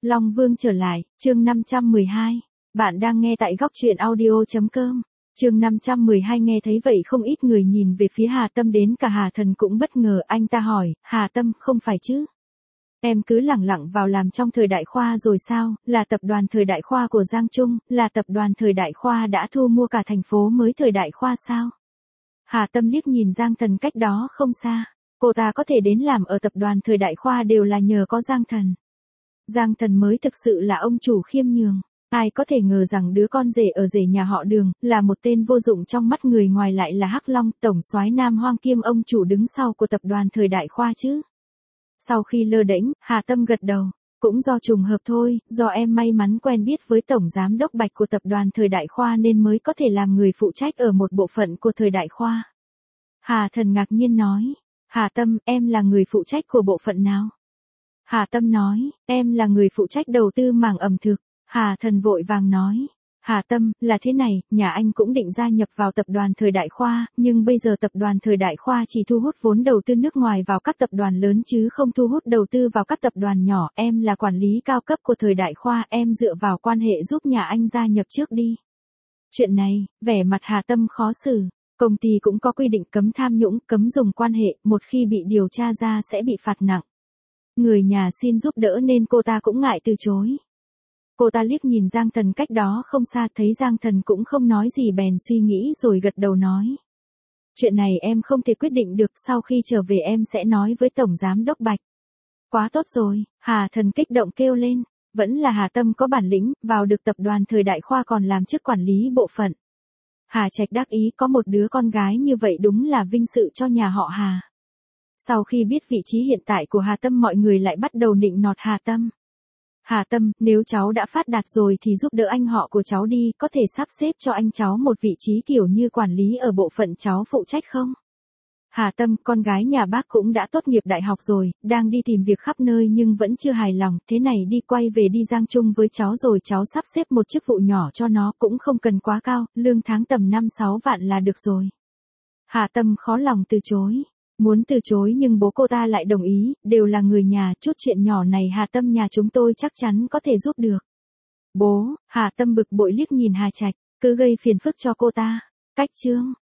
Long Vương trở lại, chương 512. Bạn đang nghe tại góc truyện audio.com. Chương 512 nghe thấy vậy không ít người nhìn về phía Hà Tâm, đến cả Hà Thần cũng bất ngờ. Anh ta hỏi, Hà Tâm, không phải chứ? Em cứ lẳng lặng vào làm trong Thời Đại Khoa rồi sao? Là tập đoàn Thời Đại Khoa của Giang Trung, là tập đoàn Thời Đại Khoa đã thu mua cả thành phố mới Thời Đại Khoa sao? Hà Tâm liếc nhìn Giang Thần cách đó không xa. Cô ta có thể đến làm ở tập đoàn Thời Đại Khoa đều là nhờ có Giang Thần. Giang Thần mới thực sự là ông chủ khiêm nhường. Ai có thể ngờ rằng đứa con rể ở rể nhà họ Đường, là một tên vô dụng trong mắt người ngoài lại là Hắc Long, tổng soái Nam Hoang kiêm ông chủ đứng sau của tập đoàn Thời Đại Khoa chứ. Sau khi lơ đễnh, Hà Tâm gật đầu. Cũng do trùng hợp thôi, do em may mắn quen biết với tổng giám đốc Bạch của tập đoàn Thời Đại Khoa nên mới có thể làm người phụ trách ở một bộ phận của Thời Đại Khoa. Hà Thần ngạc nhiên nói, Hà Tâm, em là người phụ trách của bộ phận nào? Hà Tâm nói, em là người phụ trách đầu tư mảng ẩm thực. Hà Thần vội vàng nói, Hà Tâm, là thế này, nhà anh cũng định gia nhập vào tập đoàn Thời Đại Khoa, nhưng bây giờ tập đoàn Thời Đại Khoa chỉ thu hút vốn đầu tư nước ngoài vào các tập đoàn lớn chứ không thu hút đầu tư vào các tập đoàn nhỏ. Em là quản lý cao cấp của Thời Đại Khoa, em dựa vào quan hệ giúp nhà anh gia nhập trước đi. Chuyện này, vẻ mặt Hà Tâm khó xử. Công ty cũng có quy định cấm tham nhũng, cấm dùng quan hệ, một khi bị điều tra ra sẽ bị phạt nặng. Người nhà xin giúp đỡ nên cô ta cũng ngại từ chối. Cô ta liếc nhìn Giang Thần cách đó không xa, thấy Giang Thần cũng không nói gì bèn suy nghĩ rồi gật đầu nói. Chuyện này em không thể quyết định được, sau khi trở về em sẽ nói với Tổng Giám Đốc Bạch. Quá tốt rồi, Hà Thần kích động kêu lên, vẫn là Hà Tâm có bản lĩnh, vào được tập đoàn Thời Đại Khoa còn làm chức quản lý bộ phận. Hà Trạch đắc ý, có một đứa con gái như vậy đúng là vinh sự cho nhà họ Hà. Sau khi biết vị trí hiện tại của Hà Tâm, mọi người lại bắt đầu nịnh nọt Hà Tâm. Hà Tâm, nếu cháu đã phát đạt rồi thì giúp đỡ anh họ của cháu đi, có thể sắp xếp cho anh cháu một vị trí kiểu như quản lý ở bộ phận cháu phụ trách không? Hà Tâm, con gái nhà bác cũng đã tốt nghiệp đại học rồi, đang đi tìm việc khắp nơi nhưng vẫn chưa hài lòng, thế này đi, quay về đi Giang Trung với cháu rồi cháu sắp xếp một chức vụ nhỏ cho nó, cũng không cần quá cao, lương tháng tầm 5-6 vạn là được rồi. Hà Tâm khó lòng từ chối. Muốn từ chối nhưng bố cô ta lại đồng ý, đều là người nhà, chút chuyện nhỏ này Hà Tâm nhà chúng tôi chắc chắn có thể giúp được. Bố, Hà Tâm bực bội liếc nhìn Hà Trạch, cứ gây phiền phức cho cô ta. Cách chương